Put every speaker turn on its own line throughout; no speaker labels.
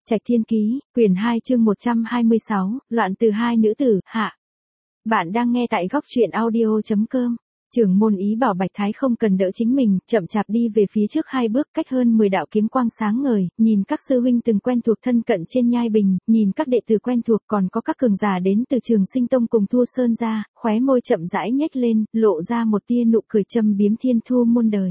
Trạch Thiên Ký, quyển 2 chương 126, loạn từ hai nữ tử, hạ. Bạn đang nghe tại góc truyện audio.com. Trưởng môn ý bảo Bạch Thái không cần đỡ chính mình, chậm chạp đi về phía trước 2 bước, cách hơn 10 đạo kiếm quang sáng ngời, nhìn các sư huynh từng quen thuộc thân cận trên nhai bình, nhìn các đệ tử quen thuộc, còn có các cường giả đến từ Trường Sinh Tông cùng Thu Sơn gia, khóe môi chậm rãi nhếch lên, lộ ra một tia nụ cười châm biếm thiên thu muôn đời.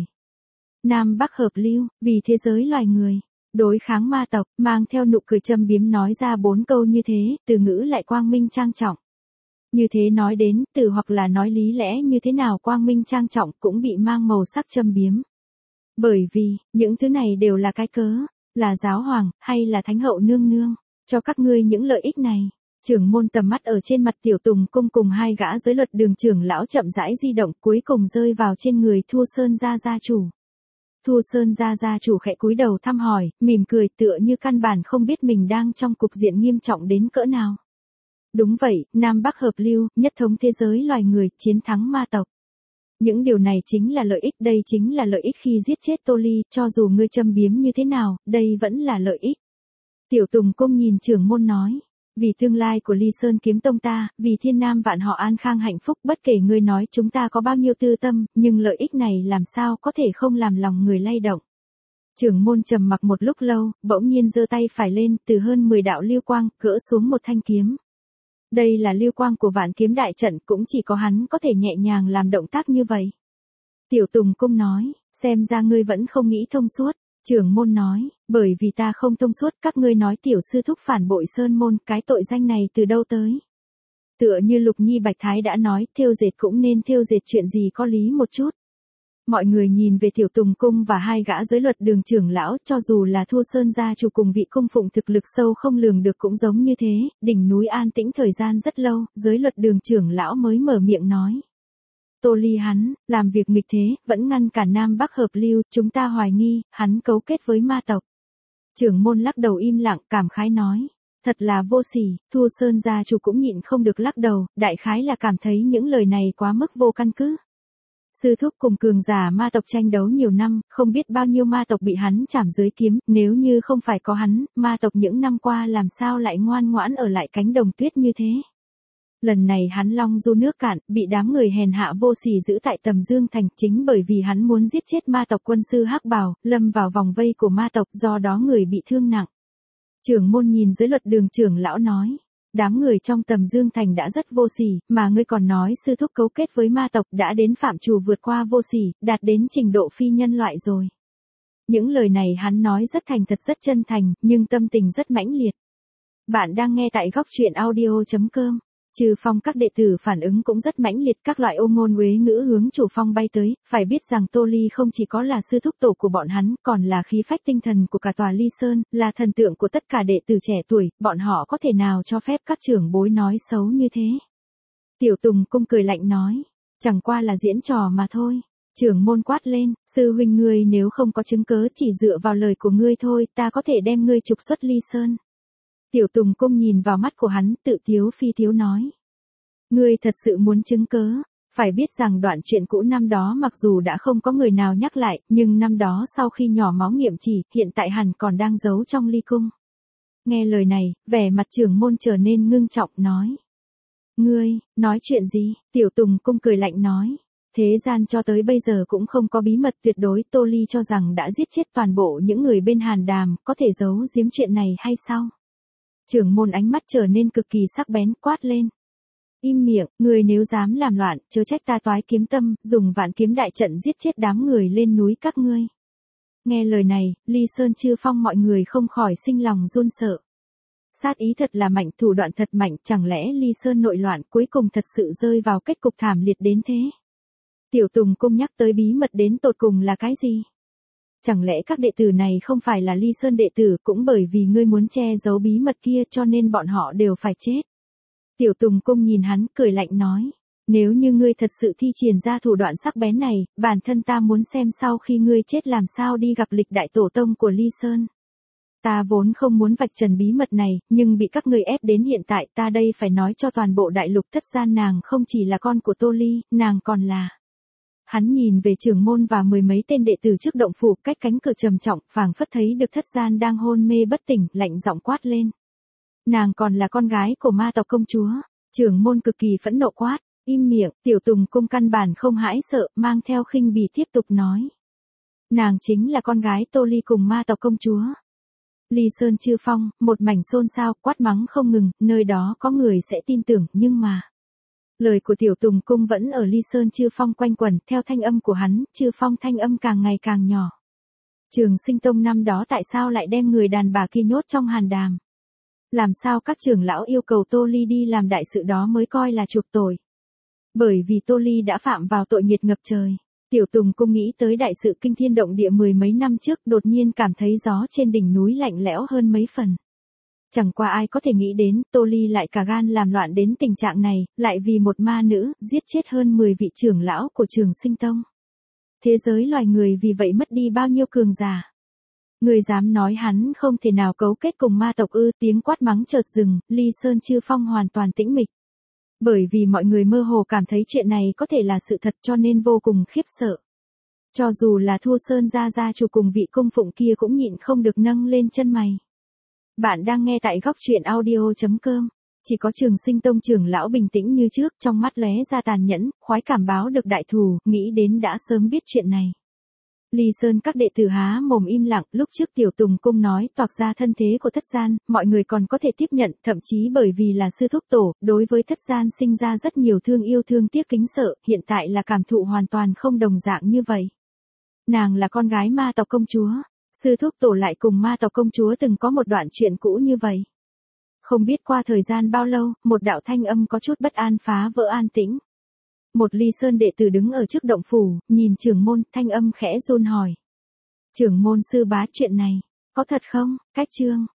Nam Bắc hợp lưu, vì thế giới loài người đối kháng ma tộc, mang theo nụ cười châm biếm nói ra 4 câu như thế, từ ngữ lại quang minh trang trọng. Như thế nói đến, từ hoặc là nói lý lẽ như thế nào quang minh trang trọng cũng bị mang màu sắc châm biếm. Bởi vì, những thứ này đều là cái cớ, là giáo hoàng, hay là thánh hậu nương nương, cho các ngươi những lợi ích này. Trưởng môn tầm mắt ở trên mặt Tiểu Tùng Cung cùng 2 gã giới luật đường trưởng lão chậm rãi di động, cuối cùng rơi vào trên người Thu Sơn gia gia chủ. Thu Sơn gia gia chủ khẽ cúi đầu thăm hỏi, mỉm cười tựa như căn bản không biết mình đang trong cục diện nghiêm trọng đến cỡ nào. Đúng vậy, Nam Bắc hợp lưu, nhất thống thế giới loài người, chiến thắng ma tộc. Những điều này chính là lợi ích, đây chính là lợi ích khi giết chết Tô Ly, cho dù ngươi châm biếm như thế nào, đây vẫn là lợi ích. Tiểu Tùng Cung nhìn trưởng môn nói. Vì tương lai của Ly Sơn kiếm tông ta, vì thiên nam vạn họ an khang hạnh phúc, bất kể ngươi nói chúng ta có bao nhiêu tư tâm, nhưng lợi ích này làm sao có thể không làm lòng người lay động. Trưởng môn trầm mặc một lúc lâu, bỗng nhiên giơ tay phải lên, từ hơn 10 đạo lưu quang, gỡ xuống một thanh kiếm. Đây là lưu quang của Vạn Kiếm Đại Trận, cũng chỉ có hắn có thể nhẹ nhàng làm động tác như vậy. Tiểu Tùng Cung nói, xem ra ngươi vẫn không nghĩ thông suốt. Trưởng môn nói, bởi vì ta không thông suốt, các ngươi nói tiểu sư thúc phản bội Sơn môn, cái tội danh này từ đâu tới. Tựa như Lục Nhi Bạch Thái đã nói, thêu dệt cũng nên thêu dệt chuyện gì có lý một chút. Mọi người nhìn về Tiểu Tùng Cung và 2 gã giới luật đường trưởng lão, cho dù là Thu Sơn gia chủ cùng vị cung phụng thực lực sâu không lường được cũng giống như thế, đỉnh núi an tĩnh thời gian rất lâu, giới luật đường trưởng lão mới mở miệng nói. Tô Ly hắn, làm việc nghịch thế, vẫn ngăn cản Nam Bắc hợp lưu, chúng ta hoài nghi, hắn cấu kết với ma tộc. Trưởng môn lắc đầu im lặng, cảm khái nói. Thật là vô sỉ, Thu Sơn gia chủ cũng nhịn không được lắc đầu, đại khái là cảm thấy những lời này quá mức vô căn cứ. Sư thúc cùng cường giả ma tộc tranh đấu nhiều năm, không biết bao nhiêu ma tộc bị hắn chảm dưới kiếm, nếu như không phải có hắn, ma tộc những năm qua làm sao lại ngoan ngoãn ở lại cánh đồng tuyết như thế. Lần này hắn long du nước cạn, bị đám người hèn hạ vô sỉ giữ tại Tầm Dương Thành, chính bởi vì hắn muốn giết chết ma tộc quân sư Hắc Bào, lâm vào vòng vây của ma tộc, do đó người bị thương nặng. Trưởng môn nhìn giới luật đường trưởng lão nói, đám người trong Tầm Dương Thành đã rất vô sỉ, mà ngươi còn nói sư thúc cấu kết với ma tộc đã đến phạm trù vượt qua vô sỉ, đạt đến trình độ phi nhân loại rồi. Những lời này hắn nói rất thành thật rất chân thành, nhưng tâm tình rất mãnh liệt. Bạn đang nghe tại góc truyện audio.com. Trừ Phong các đệ tử phản ứng cũng rất mãnh liệt, các loại ô ngôn uế ngữ hướng chủ phong bay tới, phải biết rằng Tô Ly không chỉ có là sư thúc tổ của bọn hắn, còn là khí phách tinh thần của cả tòa Ly Sơn, là thần tượng của tất cả đệ tử trẻ tuổi, bọn họ có thể nào cho phép các trưởng bối nói xấu như thế. Tiểu Tùng Cung cười lạnh nói, chẳng qua là diễn trò mà thôi. Trưởng môn quát lên, sư huynh ngươi nếu không có chứng cớ chỉ dựa vào lời của ngươi thôi, ta có thể đem ngươi trục xuất Ly Sơn. Tiểu Tùng Cung nhìn vào mắt của hắn, tự tiếu phi tiếu nói. Ngươi thật sự muốn chứng cớ, phải biết rằng đoạn chuyện cũ năm đó mặc dù đã không có người nào nhắc lại, nhưng năm đó sau khi nhỏ máu nghiệm chỉ, hiện tại hẳn còn đang giấu trong ly cung. Nghe lời này, vẻ mặt trưởng môn trở nên ngưng trọng nói. Ngươi, nói chuyện gì? Tiểu Tùng Cung cười lạnh nói. Thế gian cho tới bây giờ cũng không có bí mật tuyệt đối, Tô Ly cho rằng đã giết chết toàn bộ những người bên Hàn Đàm, có thể giấu giếm chuyện này hay sao? Trưởng môn ánh mắt trở nên cực kỳ sắc bén, quát lên. Im miệng, người nếu dám làm loạn, chớ trách ta Toái Kiếm Tâm, dùng Vạn Kiếm Đại Trận giết chết đám người lên núi các ngươi. Nghe lời này, Ly Sơn chư phong mọi người không khỏi sinh lòng run sợ. Sát ý thật là mạnh, thủ đoạn thật mạnh, chẳng lẽ Ly Sơn nội loạn cuối cùng thật sự rơi vào kết cục thảm liệt đến thế? Tiểu Tùng Cung nhắc tới bí mật đến tột cùng là cái gì? Chẳng lẽ các đệ tử này không phải là Ly Sơn đệ tử, cũng bởi vì ngươi muốn che giấu bí mật kia cho nên bọn họ đều phải chết. Tiểu Tùng Cung nhìn hắn, cười lạnh nói, nếu như ngươi thật sự thi triển ra thủ đoạn sắc bén này, bản thân ta muốn xem sau khi ngươi chết làm sao đi gặp lịch đại tổ tông của Ly Sơn. Ta vốn không muốn vạch trần bí mật này, nhưng bị các ngươi ép đến hiện tại, ta đây phải nói cho toàn bộ đại lục thất gian nàng không chỉ là con của Tô Ly, nàng còn là Hắn nhìn về trưởng môn và mười mấy tên đệ tử trước động phủ cách cánh cửa trầm trọng, phảng phất thấy được thất gian đang hôn mê bất tỉnh, lạnh giọng quát lên. Nàng còn là con gái của ma tộc công chúa. Trưởng môn cực kỳ phẫn nộ quát, im miệng. Tiểu Tùng Cung căn bản không hãi sợ, mang theo khinh bỉ tiếp tục nói. Nàng chính là con gái Tô Ly cùng ma tộc công chúa. Ly Sơn Chư Phong, một mảnh xôn xao, quát mắng không ngừng, nơi đó có người sẽ tin tưởng, nhưng mà... Lời của Tiểu Tùng Cung vẫn ở Ly Sơn Chư Phong quanh quẩn, theo thanh âm của hắn, Chư Phong thanh âm càng ngày càng nhỏ. Trường Sinh Tông năm đó tại sao lại đem người đàn bà kia nhốt trong hàn đàm? Làm sao các trưởng lão yêu cầu Tô Ly đi làm đại sự đó mới coi là chuộc tội? Bởi vì Tô Ly đã phạm vào tội nghiệt ngập trời. Tiểu Tùng Cung nghĩ tới đại sự kinh thiên động địa mười mấy năm trước, đột nhiên cảm thấy gió trên đỉnh núi lạnh lẽo hơn mấy phần. Chẳng qua ai có thể nghĩ đến, Tô Ly lại cả gan làm loạn đến tình trạng này, lại vì một ma nữ, giết chết hơn 10 vị trưởng lão của Trường Sinh Tông. Thế giới loài người vì vậy mất đi bao nhiêu cường giả. Người dám nói hắn không thể nào cấu kết cùng ma tộc ư? Tiếng quát mắng chợt dừng, Ly Sơn Chư Phong hoàn toàn tĩnh mịch. Bởi vì mọi người mơ hồ cảm thấy chuyện này có thể là sự thật cho nên vô cùng khiếp sợ. Cho dù là Thu Sơn gia chủ cùng vị cung phụng kia cũng nhịn không được nâng lên chân mày. Bạn đang nghe tại góc truyện audio.com. Chỉ có Trường Sinh Tông trưởng lão bình tĩnh như trước, trong mắt lóe ra tàn nhẫn, khoái cảm báo được đại thù, nghĩ đến đã sớm biết chuyện này. Ly Sơn các đệ tử há mồm im lặng, lúc trước Tiểu Tùng Cung nói toạc ra thân thế của thất gian, mọi người còn có thể tiếp nhận, thậm chí bởi vì là sư thúc tổ, đối với thất gian sinh ra rất nhiều thương yêu thương tiếc kính sợ, hiện tại là cảm thụ hoàn toàn không đồng dạng như vậy. Nàng là con gái ma tộc công chúa, sư thúc tổ lại cùng ma tộc công chúa từng có một đoạn chuyện cũ như vậy. Không biết qua thời gian bao lâu, một đạo thanh âm có chút bất an phá vỡ an tĩnh. Một Ly Sơn đệ tử đứng ở trước động phủ, nhìn trưởng môn, thanh âm khẽ run hỏi. Trưởng môn sư bá, chuyện này, có thật không? Cách chương.